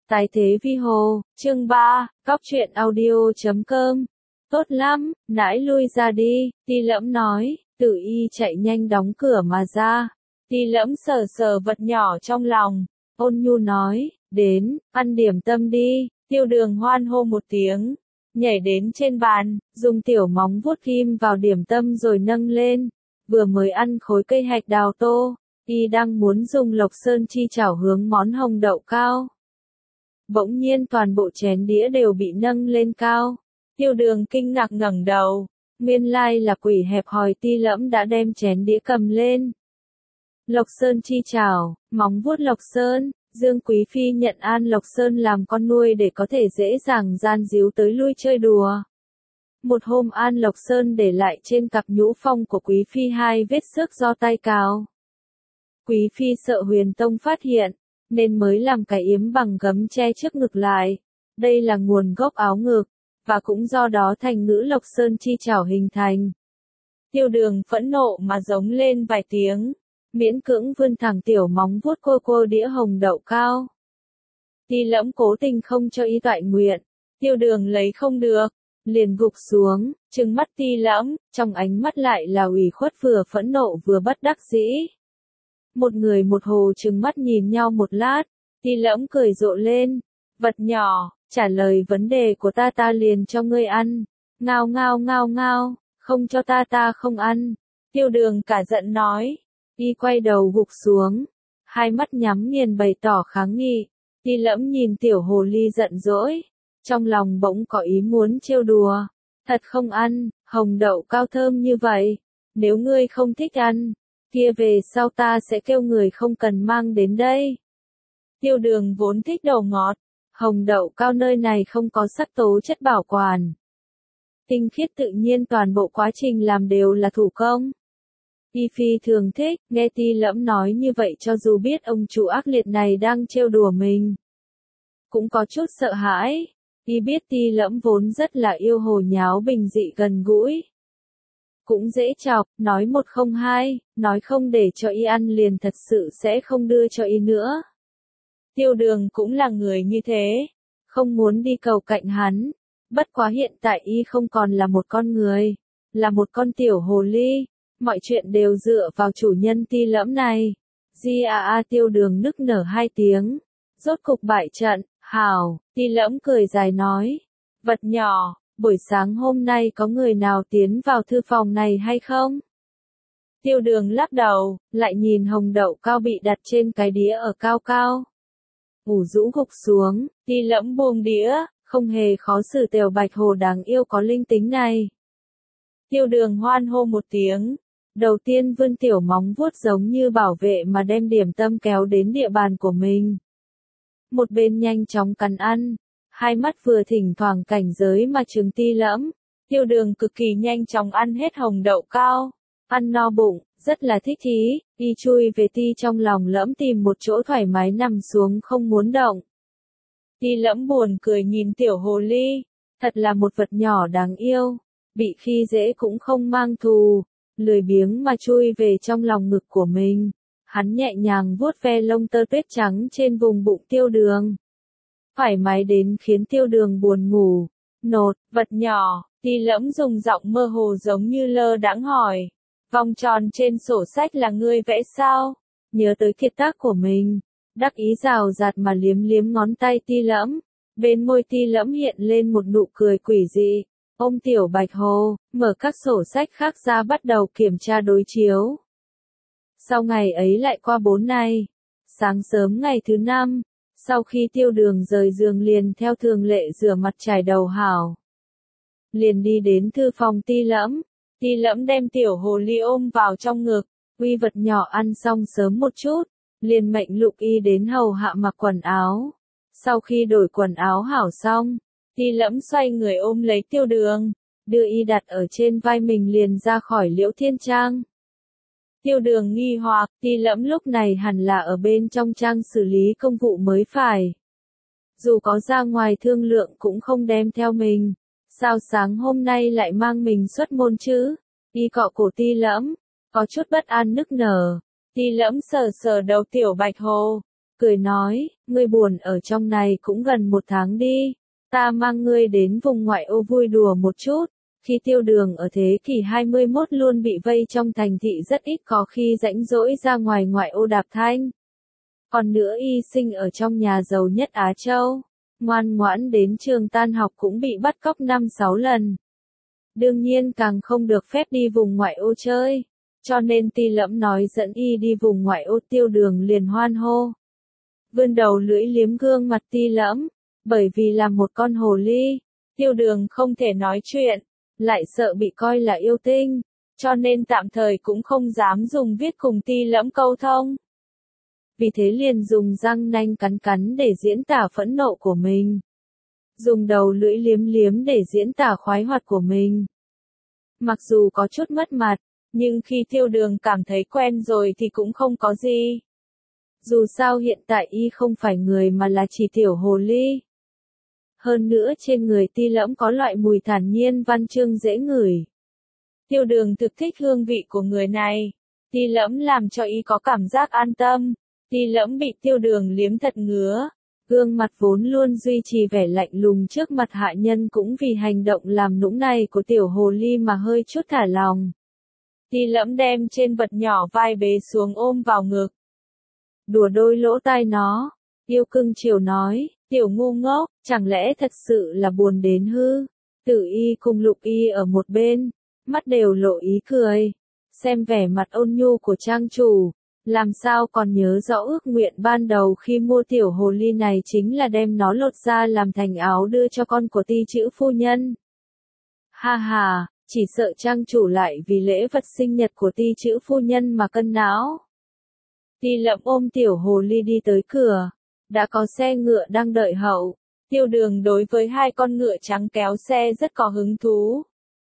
Tái thế vi hồ, chương 3, Cóc truyện audio.com. Tốt lắm, nãi lui ra đi, Ti Lẫm nói, Tử Y chạy nhanh đóng cửa mà ra. Ti Lẫm sờ sờ vật nhỏ trong lòng, ôn nhu nói, đến, ăn điểm tâm đi. Tiêu Đường hoan hô một tiếng, nhảy đến trên bàn, dùng tiểu móng vuốt ghim vào điểm tâm rồi nâng lên. Vừa mới ăn khối cây hạch đào tô, y đang muốn dùng lộc sơn chi chảo hướng món hồng đậu cao. Bỗng nhiên toàn bộ chén đĩa đều bị nâng lên cao. Tiêu Đường kinh ngạc ngẩng đầu, nguyên lai là quỷ hẹp hòi Ti Lẫm đã đem chén đĩa cầm lên. Lộc sơn chi chảo, móng vuốt lộc sơn, Dương Quý Phi nhận An Lộc Sơn làm con nuôi để có thể dễ dàng gian díu tới lui chơi đùa. Một hôm An Lộc Sơn để lại trên cặp nhũ phong của Quý Phi 2 vết xước do tay cào. Quý Phi sợ Huyền Tông phát hiện, nên mới làm cái yếm bằng gấm che trước ngực lại. Đây là nguồn gốc áo ngực, và cũng do đó thành ngữ Lộc Sơn chi chảo hình thành. Tiêu Đường phẫn nộ mà giống lên vài tiếng, miễn cưỡng vươn thẳng tiểu móng vuốt cô đĩa hồng đậu cao. Ti Lẫm cố tình không cho y toại nguyện, Tiêu Đường lấy không được, liền gục xuống, trừng mắt Ti Lẫm, trong ánh mắt lại là ủy khuất vừa phẫn nộ vừa bất đắc dĩ. Một người một hồ trừng mắt nhìn nhau một lát, Ti Lẫm cười rộ lên, vật nhỏ, trả lời vấn đề của ta liền cho ngươi ăn, ngao ngao ngao ngao, không cho ta không ăn. Tiêu Đường cả giận nói, y quay đầu gục xuống, hai mắt nhắm nghiền bày tỏ kháng nghị. Ti Lẫm nhìn tiểu hồ ly giận dỗi, trong lòng bỗng có ý muốn trêu đùa, thật không ăn, hồng đậu cao thơm như vậy, nếu ngươi không thích ăn, kia về sau ta sẽ kêu người không cần mang đến đây. Tiêu Đường vốn thích đồ ngọt, hồng đậu cao nơi này không có sắc tố chất bảo quản. Tinh khiết tự nhiên toàn bộ quá trình làm đều là thủ công. Y Phi thường thích, nghe Ti Lẫm nói như vậy cho dù biết ông chủ ác liệt này đang trêu đùa mình. Cũng có chút sợ hãi, y biết Ti Lẫm vốn rất là yêu hồ nháo bình dị gần gũi. Cũng dễ chọc, nói một không hai, nói không để cho y ăn liền thật sự sẽ không đưa cho y nữa. Tiêu Đường cũng là người như thế, không muốn đi cầu cạnh hắn, bất quá hiện tại y không còn là một con người, là một con tiểu hồ ly, mọi chuyện đều dựa vào chủ nhân Ti Lẫm này. Tiêu Đường nức nở 2 tiếng, rốt cục bại trận, hảo, Ti Lẫm cười dài nói, vật nhỏ, buổi sáng hôm nay có người nào tiến vào thư phòng này hay không? Tiêu Đường lắc đầu, lại nhìn hồng đậu cao bị đặt trên cái đĩa ở cao cao. Ngủ rũ gục xuống, Ti Lẫm buông đĩa, không hề khó xử tiểu bạch hồ đáng yêu có linh tính này. Tiêu Đường hoan hô một tiếng, đầu tiên vươn tiểu móng vuốt giống như bảo vệ mà đem điểm tâm kéo đến địa bàn của mình. Một bên nhanh chóng cắn ăn, hai mắt vừa thỉnh thoảng cảnh giới mà trừng Ti Lẫm. Tiêu Đường cực kỳ nhanh chóng ăn hết hồng đậu cao, ăn no bụng, rất là thích thú, y chui về Ti trong lòng Lẫm tìm một chỗ thoải mái nằm xuống không muốn động. Ti Lẫm buồn cười nhìn tiểu hồ ly, thật là một vật nhỏ đáng yêu, bị khi dễ cũng không mang thù, lười biếng mà chui về trong lòng ngực của mình. Hắn nhẹ nhàng vuốt ve lông tơ tuyết trắng trên vùng bụng Tiêu Đường. Thoải mái đến khiến Tiêu Đường buồn ngủ. Nột, vật nhỏ, Ti Lẫm dùng giọng mơ hồ giống như lơ đãng hỏi. Vòng tròn trên sổ sách là ngươi vẽ sao? Nhớ tới kiệt tác của mình. Đắc ý rào rạt mà liếm liếm ngón tay Ti Lẫm. Bên môi Ti Lẫm hiện lên một nụ cười quỷ dị. Ôm tiểu bạch hồ, mở các sổ sách khác ra bắt đầu kiểm tra đối chiếu. Sau ngày ấy lại qua 4 ngày. Sáng sớm ngày thứ 5, sau khi Tiêu Đường rời giường liền theo thường lệ rửa mặt chải đầu hảo. Liền đi đến thư phòng Ti Lẫm. Ti Lẫm đem tiểu hồ ly ôm vào trong ngực, uy vật nhỏ ăn xong sớm một chút, liền mệnh Lục Y đến hầu hạ mặc quần áo. Sau khi đổi quần áo hảo xong, Ti Lẫm xoay người ôm lấy Tiêu Đường, đưa y đặt ở trên vai mình liền ra khỏi Liễu Thiên Trang. Tiêu Đường nghi hoặc, Ti Lẫm lúc này hẳn là ở bên trong trang xử lý công vụ mới phải. Dù có ra ngoài thương lượng cũng không đem theo mình. Sao sáng hôm nay lại mang mình xuất môn chứ? Y cọ cổ Ti Lẫm, có chút bất an nức nở. Ti Lẫm sờ sờ đầu tiểu bạch hồ, cười nói, ngươi buồn ở trong này cũng gần 1 tháng đi, ta mang ngươi đến vùng ngoại ô vui đùa một chút. Khi Tiêu Đường ở thế kỷ 21 luôn bị vây trong thành thị rất ít có khi rảnh rỗi ra ngoài ngoại ô đạp thanh. Còn nữa y sinh ở trong nhà giàu nhất Á Châu, ngoan ngoãn đến trường tan học cũng bị bắt cóc 5-6 lần. Đương nhiên càng không được phép đi vùng ngoại ô chơi, cho nên Ti Lẫm nói dẫn y đi vùng ngoại ô, Tiêu Đường liền hoan hô. Vươn đầu lưỡi liếm gương mặt Ti Lẫm, bởi vì là một con hồ ly, Tiêu Đường không thể nói chuyện, lại sợ bị coi là yêu tinh, cho nên tạm thời cũng không dám dùng viết cùng Ti Lẫm câu thông. Vì thế liền dùng răng nanh cắn cắn để diễn tả phẫn nộ của mình. Dùng đầu lưỡi liếm liếm để diễn tả khoái hoạt của mình. Mặc dù có chút mất mặt, nhưng khi Tiêu Đường cảm thấy quen rồi thì cũng không có gì. Dù sao hiện tại y không phải người mà là chỉ tiểu hồ ly. Hơn nữa trên người Ti Lẫm có loại mùi thản nhiên văn chương dễ ngửi. Tiêu Đường thực thích hương vị của người này. Ti Lẫm làm cho y có cảm giác an tâm. Ti Lẫm bị Tiêu Đường liếm thật ngứa. Gương mặt vốn luôn duy trì vẻ lạnh lùng trước mặt hạ nhân cũng vì hành động làm nũng này của tiểu hồ ly mà hơi chút thả lòng. Ti Lẫm đem trên vật nhỏ vai bế xuống ôm vào ngực. Đùa đôi lỗ tai nó, yêu cưng chiều nói, tiểu ngu ngốc, chẳng lẽ thật sự là buồn đến hư? Tử Y cùng Lục Y ở một bên, mắt đều lộ ý cười. Xem vẻ mặt ôn nhu của trang chủ, làm sao còn nhớ rõ ước nguyện ban đầu khi mua tiểu hồ ly này chính là đem nó lột ra làm thành áo đưa cho con của Ti chữ phu nhân. Ha ha, chỉ sợ trang chủ lại vì lễ vật sinh nhật của Ti chữ phu nhân mà cân não. Ti Lẫm ôm tiểu hồ ly đi tới cửa, đã có xe ngựa đang đợi hậu. Tiêu Đường đối với 2 con ngựa trắng kéo xe rất có hứng thú.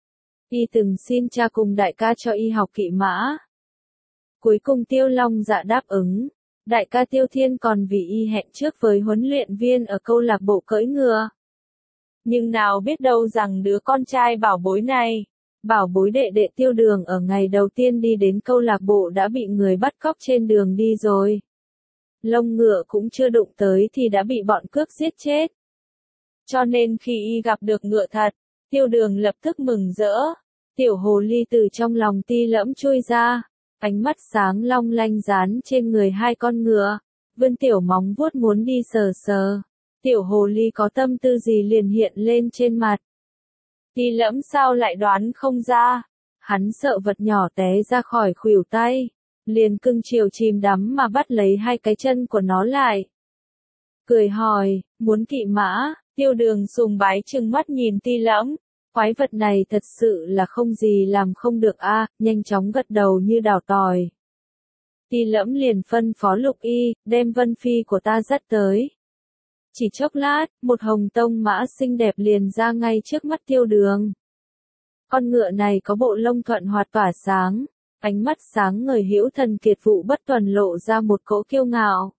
Y từng xin cha cùng đại ca cho y học kỵ mã. Cuối cùng Tiêu Long Dạ đáp ứng, đại ca Tiêu Thiên còn vì y hẹn trước với huấn luyện viên ở câu lạc bộ cưỡi ngựa. Nhưng nào biết đâu rằng đứa con trai bảo bối này, bảo bối đệ đệ Tiêu Đường ở ngày đầu tiên đi đến câu lạc bộ đã bị người bắt cóc trên đường đi rồi. Lông ngựa cũng chưa đụng tới thì đã bị bọn cướp giết chết. Cho nên khi y gặp được ngựa thật, Tiêu Đường lập tức mừng rỡ. Tiểu hồ ly từ trong lòng Ti Lẫm chui ra, ánh mắt sáng long lanh dán trên người 2 con ngựa, vươn tiểu móng vuốt muốn đi sờ sờ. Tiểu hồ ly có tâm tư gì liền hiện lên trên mặt. Ti Lẫm sao lại đoán không ra, hắn sợ vật nhỏ té ra khỏi khuỷu tay, liền cưng chiều chìm đắm mà bắt lấy 2 cái chân của nó lại. Cười hỏi, muốn kỵ mã? Tiêu Đường sùng bái trừng mắt nhìn Ti Lẫm, quái vật này thật sự là không gì làm không được a, nhanh chóng gật đầu như đào tỏi. Ti Lẫm liền phân phó Lục Y, đem Vân Phi của ta dắt tới. Chỉ chốc lát, một hồng tông mã xinh đẹp liền ra ngay trước mắt Tiêu Đường. Con ngựa này có bộ lông thuận hoạt tỏa sáng, ánh mắt sáng ngời hữu thần kiệt vụ bất tuần lộ ra một cỗ kiêu ngạo.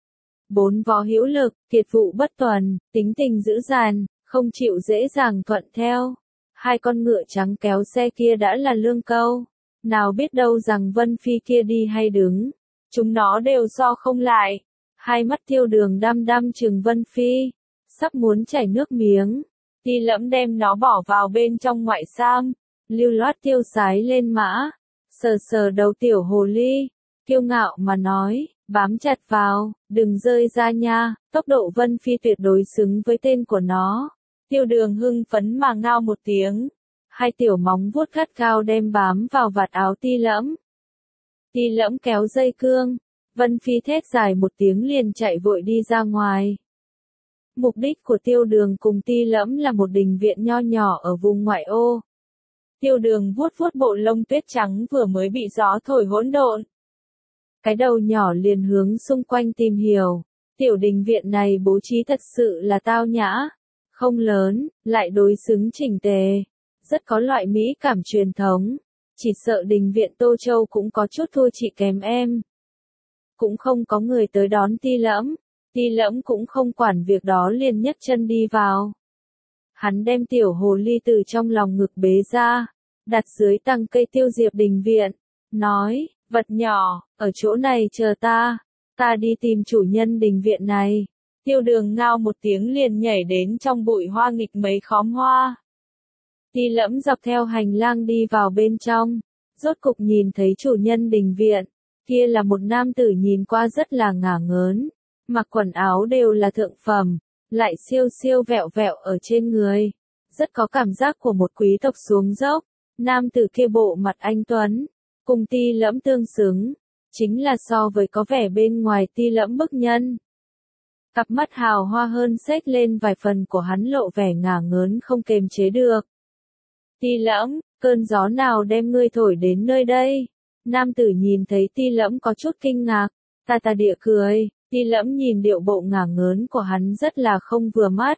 4 vó hữu lực, kiệt vụ bất tuần, tính tình dữ dằn, không chịu dễ dàng thuận theo. 2 con ngựa trắng kéo xe kia đã là lương câu, nào biết đâu rằng Vân Phi kia đi hay đứng, chúng nó đều so không lại. 2 mắt Tiêu Đường đăm đăm trừng Vân Phi, sắp muốn chảy nước miếng. Ti Lẫm đem nó bỏ vào bên trong ngoại sam, lưu loát tiêu sái lên mã, sờ sờ đầu tiểu hồ ly, kiêu ngạo mà nói, bám chặt vào, đừng rơi ra nha, tốc độ Vân Phi tuyệt đối xứng với tên của nó. Tiêu Đường hưng phấn mà ngao một tiếng, 2 tiểu móng vuốt gắt gao đem bám vào vạt áo Ti Lẫm. Ti Lẫm kéo dây cương, Vân Phi thét dài một tiếng liền chạy vội đi ra ngoài. Mục đích của Tiêu Đường cùng Ti Lẫm là một đình viện nho nhỏ ở vùng ngoại ô. Tiêu Đường vuốt vuốt bộ lông tuyết trắng vừa mới bị gió thổi hỗn độn. Cái đầu nhỏ liền hướng xung quanh tìm hiểu, tiểu đình viện này bố trí thật sự là tao nhã, không lớn, lại đối xứng chỉnh tề, rất có loại mỹ cảm truyền thống, chỉ sợ đình viện Tô Châu cũng có chút thua chị kém em. Cũng không có người tới đón Ti Lẫm, Ti Lẫm cũng không quản việc đó liền nhấc chân đi vào. Hắn đem tiểu hồ ly từ trong lòng ngực bế ra, đặt dưới tầng cây tiêu diệp đình viện, nói, vật nhỏ, ở chỗ này chờ ta, ta đi tìm chủ nhân đình viện này. Tiêu Đường ngao một tiếng liền nhảy đến trong bụi hoa nghịch mấy khóm hoa. Ti Lẫm dọc theo hành lang đi vào bên trong, rốt cục nhìn thấy chủ nhân đình viện, kia là một nam tử nhìn qua rất là ngả ngớn, mặc quần áo đều là thượng phẩm, lại siêu siêu vẹo vẹo ở trên người, rất có cảm giác của một quý tộc xuống dốc. Nam tử kia bộ mặt anh tuấn, cùng Ti Lẫm tương xứng, chính là so với có vẻ bên ngoài Ti Lẫm bức nhân. Cặp mắt hào hoa hơn xếch lên vài phần của hắn lộ vẻ ngả ngớn không kềm chế được. Ti Lẫm, cơn gió nào đem ngươi thổi đến nơi đây? Nam tử nhìn thấy Ti Lẫm có chút kinh ngạc, ta địa cười. Ti Lẫm nhìn điệu bộ ngả ngớn của hắn rất là không vừa mắt.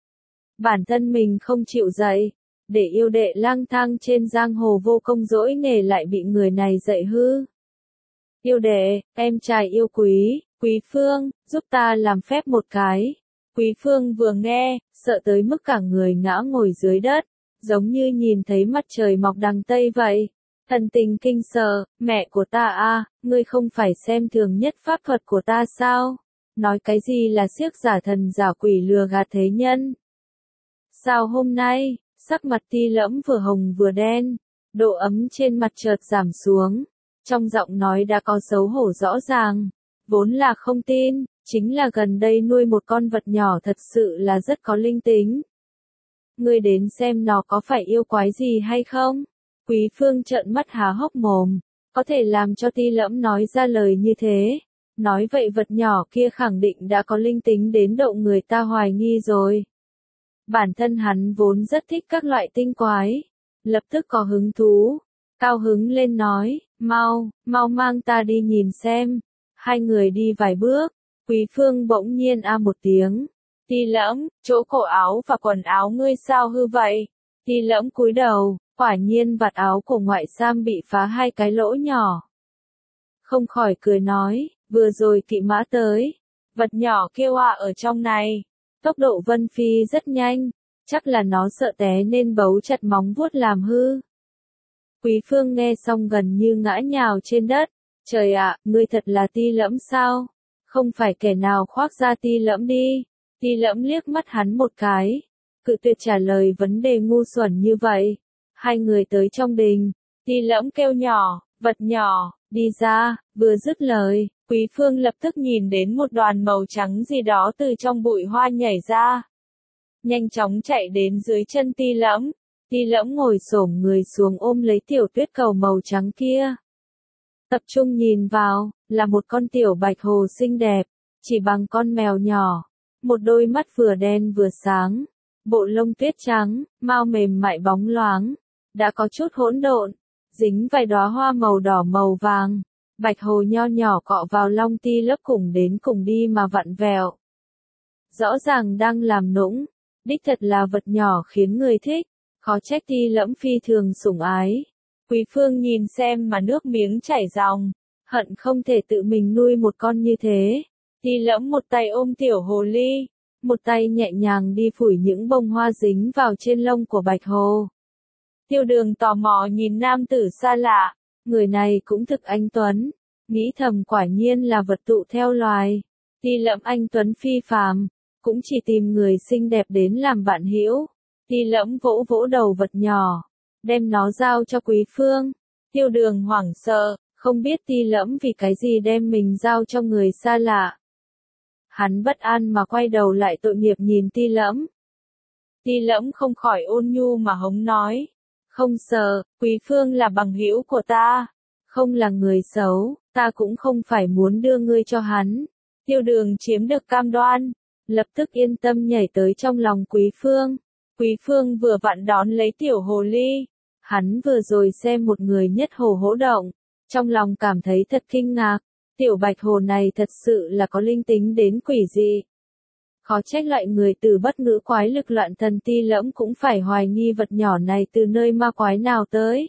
Bản thân mình không chịu dạy, để yêu đệ lang thang trên giang hồ vô công dỗi nghề lại bị người này dạy hư. Yêu đệ, em trai yêu quý, Quý Phương, giúp ta làm phép một cái. Quý Phương vừa nghe, sợ tới mức cả người ngã ngồi dưới đất, giống như nhìn thấy mặt trời mọc đằng Tây vậy. Thần tình kinh sợ, mẹ của ta a, ngươi không phải xem thường nhất pháp thuật của ta sao? Nói cái gì là siếc giả thần giả quỷ lừa gạt thế nhân? Sao hôm nay, sắc mặt Ti Lẫm vừa hồng vừa đen, độ ấm trên mặt chợt giảm xuống, trong giọng nói đã có xấu hổ rõ ràng, vốn là không tin, chính là gần đây nuôi một con vật nhỏ thật sự là rất có linh tính. Ngươi đến xem nó có phải yêu quái gì hay không? Quý Phương trợn mắt há hốc mồm, có thể làm cho Ti Lẫm nói ra lời như thế. Nói vậy vật nhỏ kia khẳng định đã có linh tính đến độ người ta hoài nghi rồi. Bản thân hắn vốn rất thích các loại tinh quái, lập tức có hứng thú, cao hứng lên nói, mau mang ta đi nhìn xem. Hai người đi vài bước, Quý Phương bỗng nhiên a một tiếng. Ti Lẫm, chỗ cổ áo và quần áo ngươi sao hư vậy? Ti Lẫm cúi đầu, quả nhiên vạt áo của ngoại sam bị phá hai cái lỗ nhỏ. Không khỏi cười nói, vừa rồi kỵ mã tới, vật nhỏ kêu ở trong này, tốc độ Vân Phi rất nhanh, chắc là nó sợ té nên bấu chặt móng vuốt làm hư. Quý Phương nghe xong gần như ngã nhào trên đất, trời ạ, ngươi thật là Ti Lẫm sao? Không phải kẻ nào khoác ra Ti Lẫm đi. Ti Lẫm liếc mắt hắn một cái, cự tuyệt trả lời vấn đề ngu xuẩn như vậy. Hai người tới trong đình, Ti Lẫm kêu nhỏ, vật nhỏ, đi ra, vừa dứt lời, Quý Phương lập tức nhìn đến một đoàn màu trắng gì đó từ trong bụi hoa nhảy ra. Nhanh chóng chạy đến dưới chân Ti Lẫm. Ti Lẫm ngồi xổm người xuống ôm lấy tiểu tuyết cầu màu trắng kia. Tập trung nhìn vào, là một con tiểu bạch hồ xinh đẹp, chỉ bằng con mèo nhỏ. Một đôi mắt vừa đen vừa sáng, bộ lông tuyết trắng, mao mềm mại bóng loáng, đã có chút hỗn độn, dính vài đóa hoa màu đỏ màu vàng. Bạch hồ nho nhỏ cọ vào long Ti Lẫm cùng đi mà vặn vẹo. Rõ ràng đang làm nũng, đích thật là vật nhỏ khiến người thích, khó trách Ti Lẫm phi thường sủng ái. Quý Phương nhìn xem mà nước miếng chảy ròng, hận không thể tự mình nuôi một con như thế. Ti Lẫm một tay ôm tiểu hồ ly, một tay nhẹ nhàng đi phủi những bông hoa dính vào trên lông của bạch hồ. Tiêu Đường tò mò nhìn nam tử xa lạ, người này cũng thực anh tuấn, nghĩ thầm quả nhiên là vật tụ theo loài. Ti Lẫm anh tuấn phi phàm, cũng chỉ tìm người xinh đẹp đến làm bạn hữu. Ti Lẫm vỗ vỗ đầu vật nhỏ, đem nó giao cho Quý Phương. Tiêu Đường hoảng sợ, không biết Ti Lẫm vì cái gì đem mình giao cho người xa lạ. Hắn bất an mà quay đầu lại tội nghiệp nhìn Ti Lẫm. Ti Lẫm không khỏi ôn nhu mà hống nói, không sợ, Quý Phương là bằng hữu của ta, không là người xấu, ta cũng không phải muốn đưa ngươi cho hắn. Tiêu Đường chiếm được cam đoan, lập tức yên tâm nhảy tới trong lòng Quý Phương. Quý Phương vừa vặn đón lấy tiểu hồ ly, hắn vừa rồi xem một người nhất hồ hỗ động, trong lòng cảm thấy thật kinh ngạc, tiểu bạch hồ này thật sự là có linh tính đến quỷ dị. Khó trách loại người từ bất ngữ quái lực loạn thần Ti Lẫm cũng phải hoài nghi vật nhỏ này từ nơi ma quái nào tới.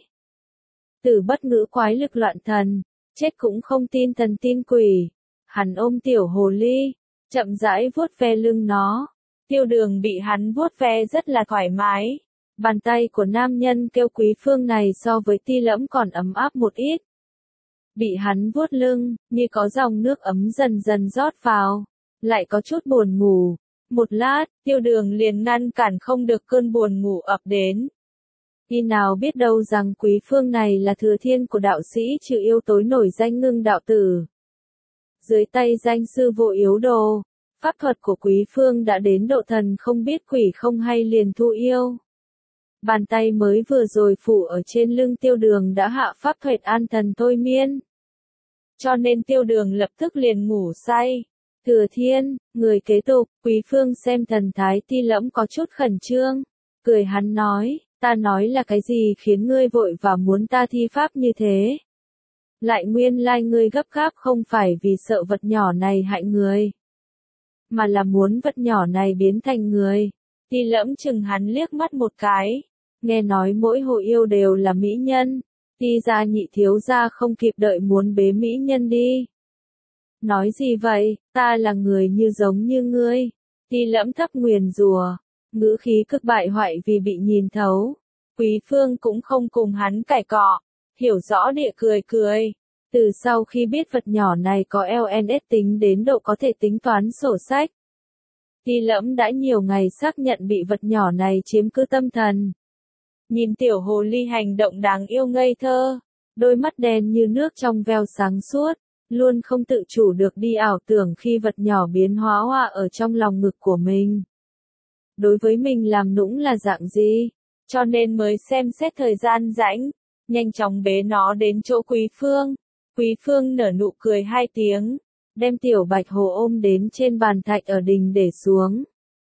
Từ bất ngữ quái lực loạn thần, chết cũng không tin thần tin quỷ. Hắn ôm tiểu hồ ly, chậm rãi vuốt ve lưng nó. Tiêu Đường bị hắn vuốt ve rất là thoải mái. Bàn tay của nam nhân kêu Quý Phương này so với Ti Lẫm còn ấm áp một ít. Bị hắn vuốt lưng, như có dòng nước ấm dần dần rót vào, lại có chút buồn ngủ. Một lát, Tiêu Đường liền ngăn cản không được cơn buồn ngủ ập đến. Y nào biết đâu rằng Quý Phương này là thừa thiên của đạo sĩ trừ yêu tối nổi danh Ngưng đạo tử. Dưới tay danh sư vô yếu đồ, pháp thuật của Quý Phương đã đến độ thần không biết quỷ không hay liền thu yêu. Bàn tay mới vừa rồi phủ ở trên lưng Tiêu Đường đã hạ pháp thuật an thần thôi miên. Cho nên Tiêu Đường lập tức liền ngủ say. Thừa thiên, người kế tục, Quý Phương xem thần thái Ti Lẫm có chút khẩn trương. Cười hắn nói, ta nói là cái gì khiến ngươi vội và muốn ta thi pháp như thế? Lại nguyên lai ngươi gấp gáp không phải vì sợ vật nhỏ này hại người, mà là muốn vật nhỏ này biến thành người. Ti Lẫm chừng hắn liếc mắt một cái. Nghe nói mỗi hồ yêu đều là mỹ nhân. Ti gia nhị thiếu gia không kịp đợi muốn bế mỹ nhân đi. Nói gì vậy, ta là người như giống như ngươi. Ti Lẫm thấp nguyền rủa, ngữ khí cực bại hoại vì bị nhìn thấu. Quý Phương cũng không cùng hắn cãi cọ, hiểu rõ địa cười cười. Từ sau khi biết vật nhỏ này có LNS tính đến độ có thể tính toán sổ sách, Ti Lẫm đã nhiều ngày xác nhận bị vật nhỏ này chiếm cứ tâm thần. Nhìn tiểu hồ ly hành động đáng yêu ngây thơ, đôi mắt đen như nước trong veo sáng suốt, luôn không tự chủ được đi ảo tưởng khi vật nhỏ biến hóa hoa ở trong lòng ngực của mình. Đối với mình làm nũng là dạng gì, cho nên mới xem xét thời gian rảnh, nhanh chóng bế nó đến chỗ Quý Phương. Quý Phương nở nụ cười hai tiếng, đem tiểu bạch hồ ôm đến trên bàn thạch ở đình để xuống.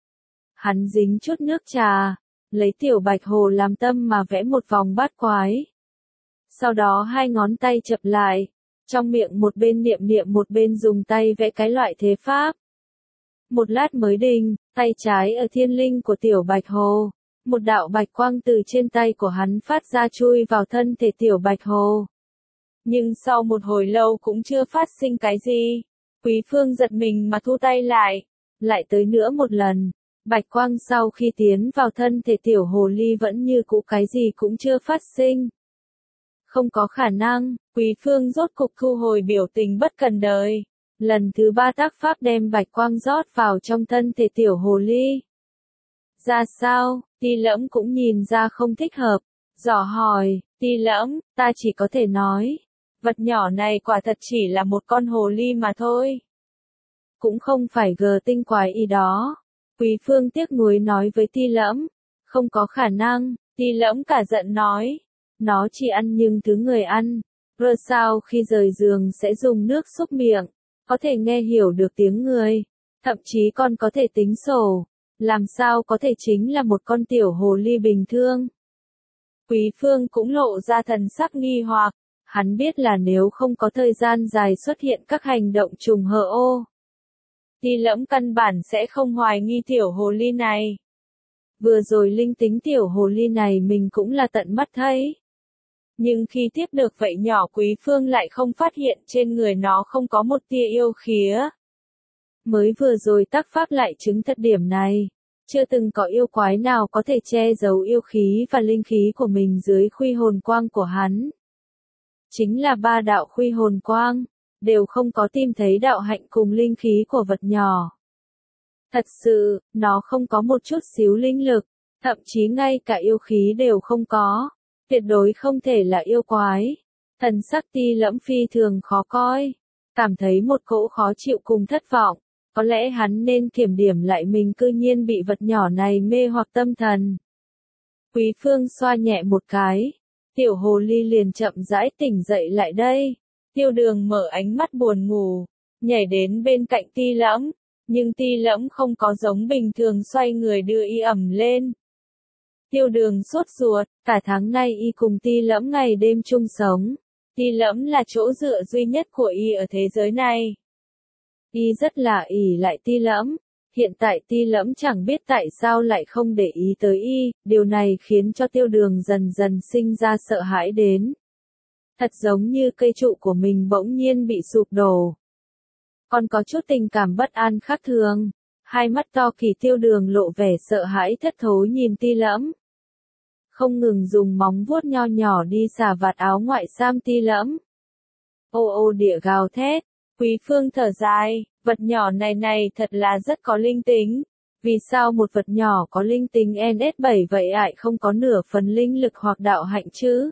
Hắn dính chút nước trà, lấy tiểu bạch hồ làm tâm mà vẽ một vòng bát quái. Sau đó hai ngón tay chập lại, trong miệng một bên niệm niệm một bên dùng tay vẽ cái loại thế pháp. Một lát mới đình, tay trái ở thiên linh của tiểu bạch hồ. Một đạo bạch quang từ trên tay của hắn phát ra chui vào thân thể tiểu bạch hồ. Nhưng sau một hồi lâu cũng chưa phát sinh cái gì. Quý Phương giật mình mà thu tay lại. Lại tới nữa một lần. Bạch quang sau khi tiến vào thân thể tiểu hồ ly vẫn như cũ cái gì cũng chưa phát sinh. Không có khả năng, Quý Phương rốt cục thu hồi biểu tình bất cần đời. Lần thứ ba tác pháp đem bạch quang rót vào trong thân thể tiểu hồ ly. Ra sao, Ti Lẫm cũng nhìn ra không thích hợp. Dò hỏi, Ti Lẫm, ta chỉ có thể nói, vật nhỏ này quả thật chỉ là một con hồ ly mà thôi. Cũng không phải gờ tinh quái y đó. Quý Phương tiếc nuối nói với Ti Lẫm, không có khả năng. Ti Lẫm cả giận nói, nó chỉ ăn nhưng thứ người ăn. Rồi sao khi rời giường sẽ dùng nước xúc miệng, có thể nghe hiểu được tiếng người, thậm chí còn có thể tính sổ. Làm sao có thể chính là một con tiểu hồ ly bình thường? Quý Phương cũng lộ ra thần sắc nghi hoặc, hắn biết là nếu không có thời gian dài xuất hiện các hành động trùng hợp Ti Lẫm căn bản sẽ không hoài nghi tiểu hồ ly này. Vừa rồi linh tính tiểu hồ ly này mình cũng là tận mắt thấy. Nhưng khi tiếp được vậy nhỏ Quý Phương lại không phát hiện trên người nó không có một tia yêu khía. Mới vừa rồi tác pháp lại chứng thật điểm này. Chưa từng có yêu quái nào có thể che giấu yêu khí và linh khí của mình dưới khuy hồn quang của hắn. Chính là ba đạo khuy hồn quang, đều không có tìm thấy đạo hạnh cùng linh khí của vật nhỏ. Thật sự, nó không có một chút xíu linh lực, thậm chí ngay cả yêu khí đều không có. Tuyệt đối không thể là yêu quái. Thần sắc Ti Lẫm phi thường khó coi, cảm thấy một cỗ khó chịu cùng thất vọng. Có lẽ hắn nên kiểm điểm lại mình cư nhiên bị vật nhỏ này mê hoặc tâm thần. Quý Phương xoa nhẹ một cái, tiểu hồ ly liền chậm rãi tỉnh dậy lại đây. Tiêu Đường mở ánh mắt buồn ngủ, nhảy đến bên cạnh Ti Lẫm, nhưng Ti Lẫm không có giống bình thường xoay người đưa y ẩm lên. Tiêu Đường sốt ruột, cả tháng nay y cùng Ti Lẫm ngày đêm chung sống. Ti Lẫm là chỗ dựa duy nhất của y ở thế giới này. Y rất là ỷ lại Ti Lẫm, hiện tại Ti Lẫm chẳng biết tại sao lại không để ý tới y, điều này khiến cho Tiêu Đường dần dần sinh ra sợ hãi đến. Thật giống như cây trụ của mình bỗng nhiên bị sụp đổ. Còn có chút tình cảm bất an khác thường, hai mắt to kỳ Tiêu Đường lộ vẻ sợ hãi thất thối nhìn Ti Lẫm. Không ngừng dùng móng vuốt nho nhỏ đi xả vạt áo ngoại sam Ti Lẫm. ô ô địa gào thét. Quý Phương thở dài, vật nhỏ này thật là rất có linh tính. Vì sao một vật nhỏ có linh tính NS7 vậy lại không có nửa phần linh lực hoặc đạo hạnh chứ?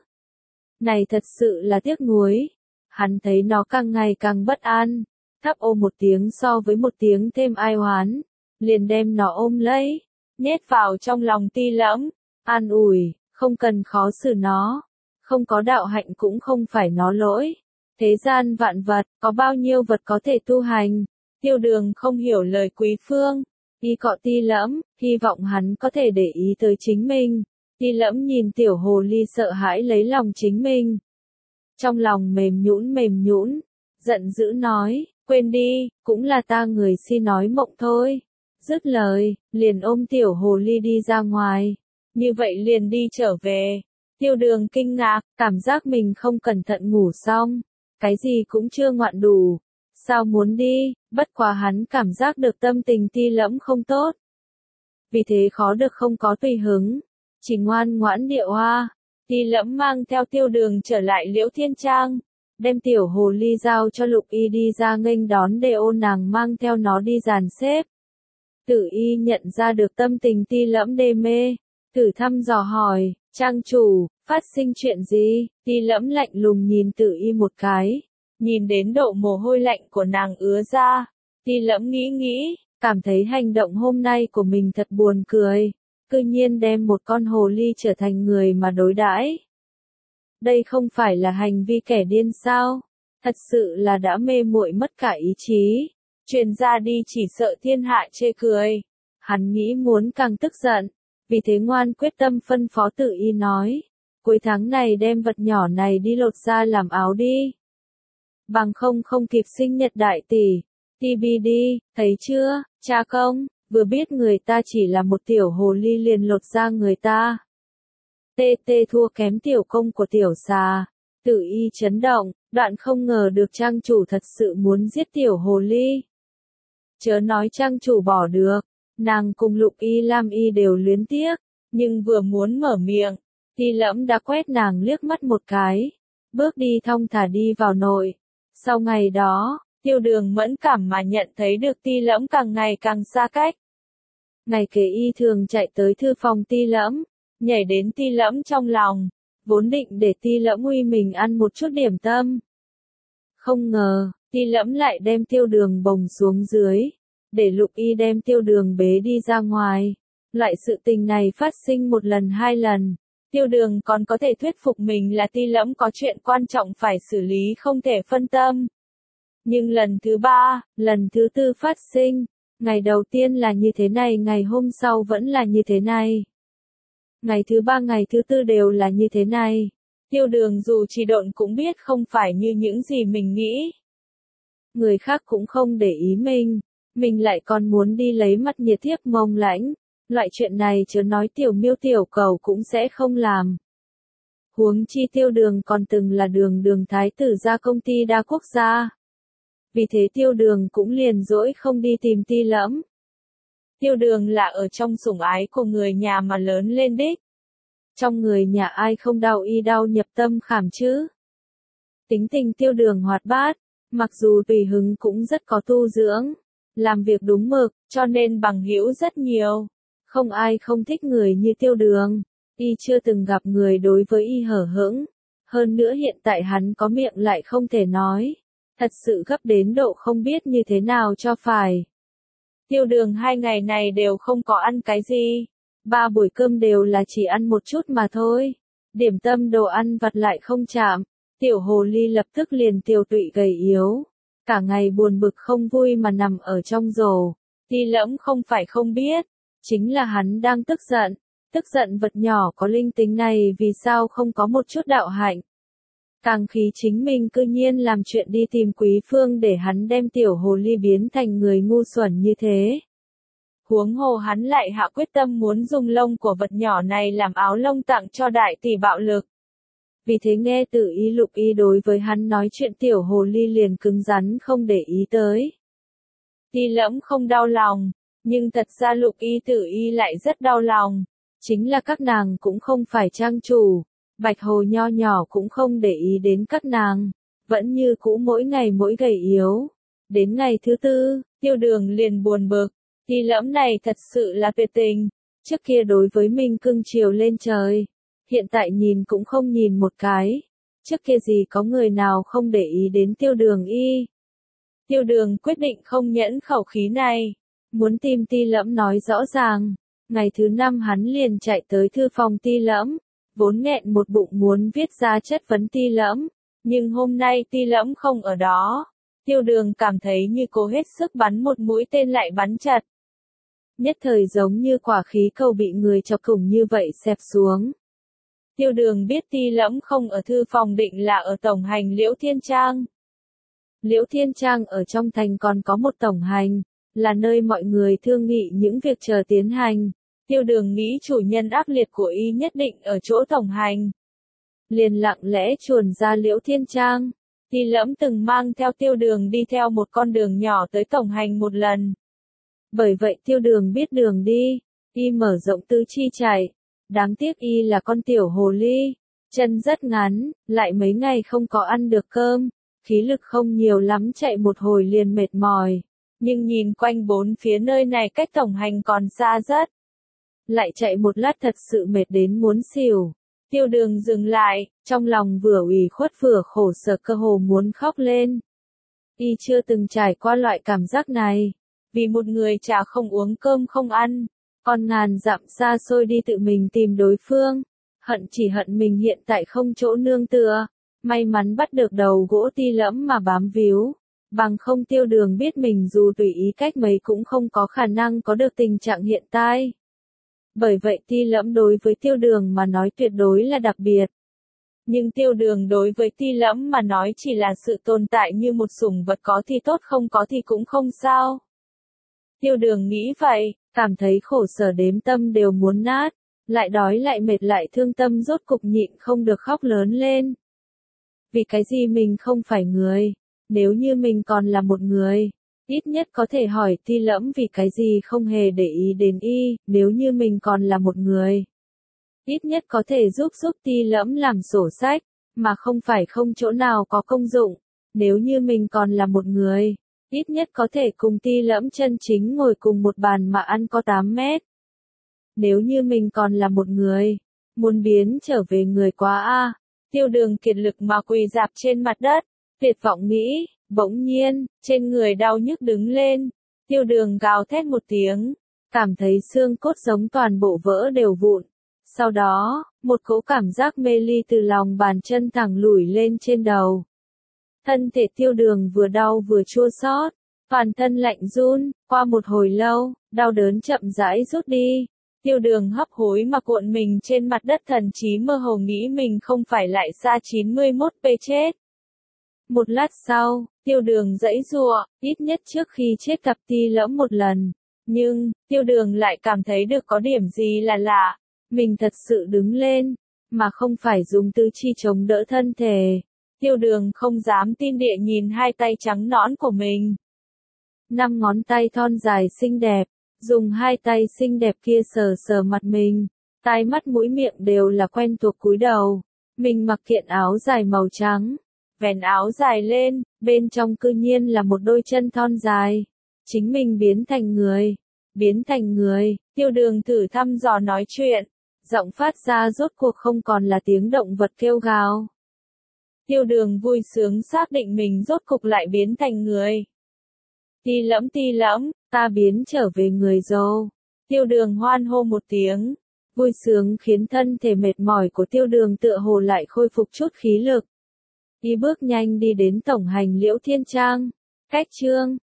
Này thật sự là tiếc nuối. Hắn thấy nó càng ngày càng bất an. Thấp ô một tiếng so với một tiếng thêm ai oán. Liền đem nó ôm lấy, nhét vào trong lòng Ti Lẫm, an ủi, không cần khó xử nó. Không có đạo hạnh cũng không phải nó lỗi. Thế gian vạn vật, có bao nhiêu vật có thể tu hành. Tiêu Đường không hiểu lời Quý Phương. Y cọ Ti Lẫm, hy vọng hắn có thể để ý tới chính mình. Ti Lẫm nhìn tiểu hồ ly sợ hãi lấy lòng chính mình. Trong lòng mềm nhũn, giận dữ nói, quên đi, cũng là ta người si nói mộng thôi. Dứt lời, liền ôm tiểu hồ ly đi ra ngoài. Như vậy liền đi trở về. Tiêu Đường kinh ngạc, cảm giác mình không cẩn thận ngủ xong. Cái gì cũng chưa ngoạn đủ. Sao muốn đi, bất quá hắn cảm giác được tâm tình Ti Lẫm không tốt. Vì thế khó được không có tùy hứng. Chỉ ngoan ngoãn địa hoa. Ti Lẫm mang theo Tiêu Đường trở lại Liễu Thiên Trang. Đem tiểu hồ ly giao cho Lục Y đi ra nghênh đón để ô nàng mang theo nó đi dàn xếp. Tử Y nhận ra được tâm tình Ti Lẫm đê mê. Thử thăm dò hỏi, trang chủ, phát sinh chuyện gì? Ti Lẫm lạnh lùng nhìn Tử Y một cái. Nhìn đến độ mồ hôi lạnh của nàng ứa ra. Ti Lẫm nghĩ, cảm thấy hành động hôm nay của mình thật buồn cười. Cư nhiên đem một con hồ ly trở thành người mà đối đãi. Đây không phải là hành vi kẻ điên sao? Thật sự là đã mê muội mất cả ý chí. Truyền ra đi chỉ sợ thiên hạ chê cười. Hắn nghĩ muốn càng tức giận. Vì thế ngoan quyết tâm phân phó Tử Y nói. Cuối tháng này đem vật nhỏ này đi lột ra làm áo đi. Bằng không kịp sinh nhật đại tỷ. TBD, thấy chưa, cha công, vừa biết người ta chỉ là một tiểu hồ ly liền lột ra người ta. TT thua kém tiểu công của tiểu xà. Tử Y chấn động, đoạn không ngờ được trang chủ thật sự muốn giết tiểu hồ ly. Chớ nói trang chủ bỏ được, nàng cùng Lục Y Lam Y đều luyến tiếc, nhưng vừa muốn mở miệng, Ti Lẫm đã quét nàng liếc mắt một cái, bước đi thong thả đi vào nội. Sau ngày đó, Tiêu Đường mẫn cảm mà nhận thấy được Ti Lẫm càng ngày càng xa cách. Ngày kế y thường chạy tới thư phòng Ti Lẫm, nhảy đến Ti Lẫm trong lòng, vốn định để Ti Lẫm uy mình ăn một chút điểm tâm. Không ngờ, Ti Lẫm lại đem Tiêu Đường bồng xuống dưới, để Lục Y đem Tiêu Đường bế đi ra ngoài. Loại sự tình này phát sinh một lần hai lần. Tiêu Đường còn có thể thuyết phục mình là Ti Lẫm có chuyện quan trọng phải xử lý không thể phân tâm. Nhưng lần thứ ba, lần thứ tư phát sinh, ngày đầu tiên là như thế này, ngày hôm sau vẫn là như thế này. Ngày thứ ba ngày thứ tư đều là như thế này. Tiêu Đường dù chỉ độn cũng biết không phải như những gì mình nghĩ. Người khác cũng không để ý mình lại còn muốn đi lấy mắt nhiệt thiếp mông lãnh. Loại chuyện này chớ nói tiểu miêu tiểu cầu cũng sẽ không làm. Huống chi Tiêu Đường còn từng là đường thái tử ra công ty đa quốc gia. Vì thế Tiêu Đường cũng liền dỗi không đi tìm Ti Lẫm. Tiêu Đường là ở trong sủng ái của người nhà mà lớn lên đích. Trong người nhà ai không đau y đau nhập tâm khảm chứ. Tính tình Tiêu Đường hoạt bát, mặc dù tùy hứng cũng rất có tu dưỡng, làm việc đúng mực, cho nên bằng hữu rất nhiều. Không ai không thích người như Tiêu Đường, y chưa từng gặp người đối với y hở hững. Hơn nữa hiện tại hắn có miệng lại không thể nói. Thật sự gấp đến độ không biết như thế nào cho phải. Tiêu Đường 2 ngày này đều không có ăn cái gì. 3 buổi cơm đều là chỉ ăn một chút mà thôi. Điểm tâm đồ ăn vặt lại không chạm. Tiểu hồ ly lập tức liền tiều tụy gầy yếu. Cả ngày buồn bực không vui mà nằm ở trong rổ. Ti Lẫm không phải không biết. Chính là hắn đang tức giận. Tức giận vật nhỏ có linh tính này vì sao không có một chút đạo hạnh. Càng khí chính mình cư nhiên làm chuyện đi tìm Quý Phương để hắn đem tiểu hồ ly biến thành người ngu xuẩn như thế. Huống hồ hắn lại hạ quyết tâm muốn dùng lông của vật nhỏ này làm áo lông tặng cho đại tỷ bạo lực. Vì thế nghe Tử Y Lục Y đối với hắn nói chuyện tiểu hồ ly liền cứng rắn không để ý tới. Ti Lẫm không đau lòng, nhưng thật ra Lục Y Tử Y lại rất đau lòng. Chính là các nàng cũng không phải trang chủ. Bạch Hồ nho nhỏ cũng không để ý đến các nàng. vẫn như cũ mỗi ngày mỗi gầy yếu. Đến ngày thứ tư, Tiêu Đường liền buồn bực, Ti Lẫm này thật sự là tuyệt tình, trước kia đối với mình cưng chiều lên trời, hiện tại nhìn cũng không nhìn một cái, trước kia gì có người nào không để ý đến Tiêu Đường y. Tiêu Đường quyết định không nhẫn khẩu khí này, muốn tìm Ti Lẫm nói rõ ràng. Ngày thứ năm hắn liền chạy tới thư phòng Ti Lẫm, vốn nghẹn một bụng muốn viết ra chất vấn Ti Lẫm, nhưng hôm nay Ti Lẫm không ở đó. Tiêu Đường cảm thấy như cố hết sức bắn một mũi tên lại bắn chật. Nhất thời giống như quả khí cầu bị người chọc thủng như vậy xẹp xuống. Tiêu Đường biết Ti Lẫm không ở thư phòng định là ở tổng hành Liễu Thiên Trang. Liễu Thiên Trang ở trong thành còn có một tổng hành, là nơi mọi người thương nghị những việc chờ tiến hành. Tiêu Đường nghĩ chủ nhân ác liệt của y nhất định ở chỗ tổng hành. Liền lặng lẽ chuồn ra Liễu Thiên Trang. Ti Lẫm từng mang theo Tiêu Đường đi theo một con đường nhỏ tới tổng hành một lần. Bởi vậy Tiêu Đường biết đường đi, y mở rộng tứ chi chạy. Đáng tiếc y là con tiểu hồ ly, chân rất ngắn, lại mấy ngày không có ăn được cơm, khí lực không nhiều lắm chạy một hồi liền mệt mỏi. Nhưng nhìn quanh bốn phía nơi này cách tổng hành còn xa rất. Lại chạy một lát thật sự mệt đến muốn xỉu. Tiêu Đường dừng lại, trong lòng vừa ủy khuất vừa khổ sở cơ hồ muốn khóc lên. Y chưa từng trải qua loại cảm giác này. Vì một người chả không uống cơm không ăn, còn ngàn dặm xa xôi đi tự mình tìm đối phương. Hận chỉ hận mình hiện tại không chỗ nương tựa. May mắn bắt được đầu gỗ Ti Lẫm mà bám víu. Bằng không Tiêu Đường biết mình dù tùy ý cách mấy cũng không có khả năng có được tình trạng hiện tại. Bởi vậy Ti Lẫm đối với Tiêu Đường mà nói tuyệt đối là đặc biệt. Nhưng Tiêu Đường đối với Ti Lẫm mà nói chỉ là sự tồn tại như một sủng vật, có thì tốt không có thì cũng không sao. Tiêu Đường nghĩ vậy, cảm thấy khổ sở đếm tâm đều muốn nát, lại đói lại mệt lại thương tâm rốt cục nhịn không được khóc lớn lên. Vì cái gì mình không phải người? Nếu như mình còn là một người, ít nhất có thể hỏi Ti Lẫm vì cái gì không hề để ý đến y, nếu như mình còn là một người. Ít nhất có thể giúp Ti Lẫm làm sổ sách, mà không phải không chỗ nào có công dụng. Nếu như mình còn là một người, ít nhất có thể cùng Ti Lẫm chân chính ngồi cùng một bàn mà ăn có 8 mét. Nếu như mình còn là một người, muốn biến trở về người quá a. Tiêu Đường kiệt lực mà quỳ rạp trên mặt đất, tuyệt vọng nghĩ, bỗng nhiên, trên người đau nhức đứng lên. Tiêu Đường gào thét một tiếng, cảm thấy xương cốt giống toàn bộ vỡ đều vụn. Sau đó, một cỗ cảm giác mê ly từ lòng bàn chân thẳng lủi lên trên đầu. Thân thể Tiêu Đường vừa đau vừa chua xót, toàn thân lạnh run, qua một hồi lâu, đau đớn chậm rãi rút đi. Tiêu Đường hấp hối mà cuộn mình trên mặt đất, thần trí mơ hồ nghĩ mình không phải lại xa 91p chết. Một lát sau, Tiêu Đường giãy giụa, ít nhất trước khi chết gặp Ti Lẫm một lần. Nhưng, Tiêu Đường lại cảm thấy được có điểm gì là lạ. Mình thật sự đứng lên, mà không phải dùng tứ chi chống đỡ thân thể. Tiêu Đường không dám tin địa nhìn hai tay trắng nõn của mình. 5 ngón tay thon dài xinh đẹp, dùng hai tay xinh đẹp kia sờ sờ mặt mình. Tai mắt mũi miệng đều là quen thuộc cúi đầu. Mình mặc kiện áo dài màu trắng. Vén áo dài lên, bên trong cư nhiên là một đôi chân thon dài. Chính mình biến thành người. Biến thành người, Tiêu Đường thử thăm dò nói chuyện. Giọng phát ra rốt cuộc không còn là tiếng động vật kêu gào. Tiêu Đường vui sướng xác định mình rốt cục lại biến thành người. Ti Lẫm, ta biến trở về người rồi. Tiêu Đường hoan hô một tiếng. Vui sướng khiến thân thể mệt mỏi của Tiêu Đường tựa hồ lại khôi phục chút khí lực. Y bước nhanh đi đến tổng hành Liễu Thiên Trang. Cách chương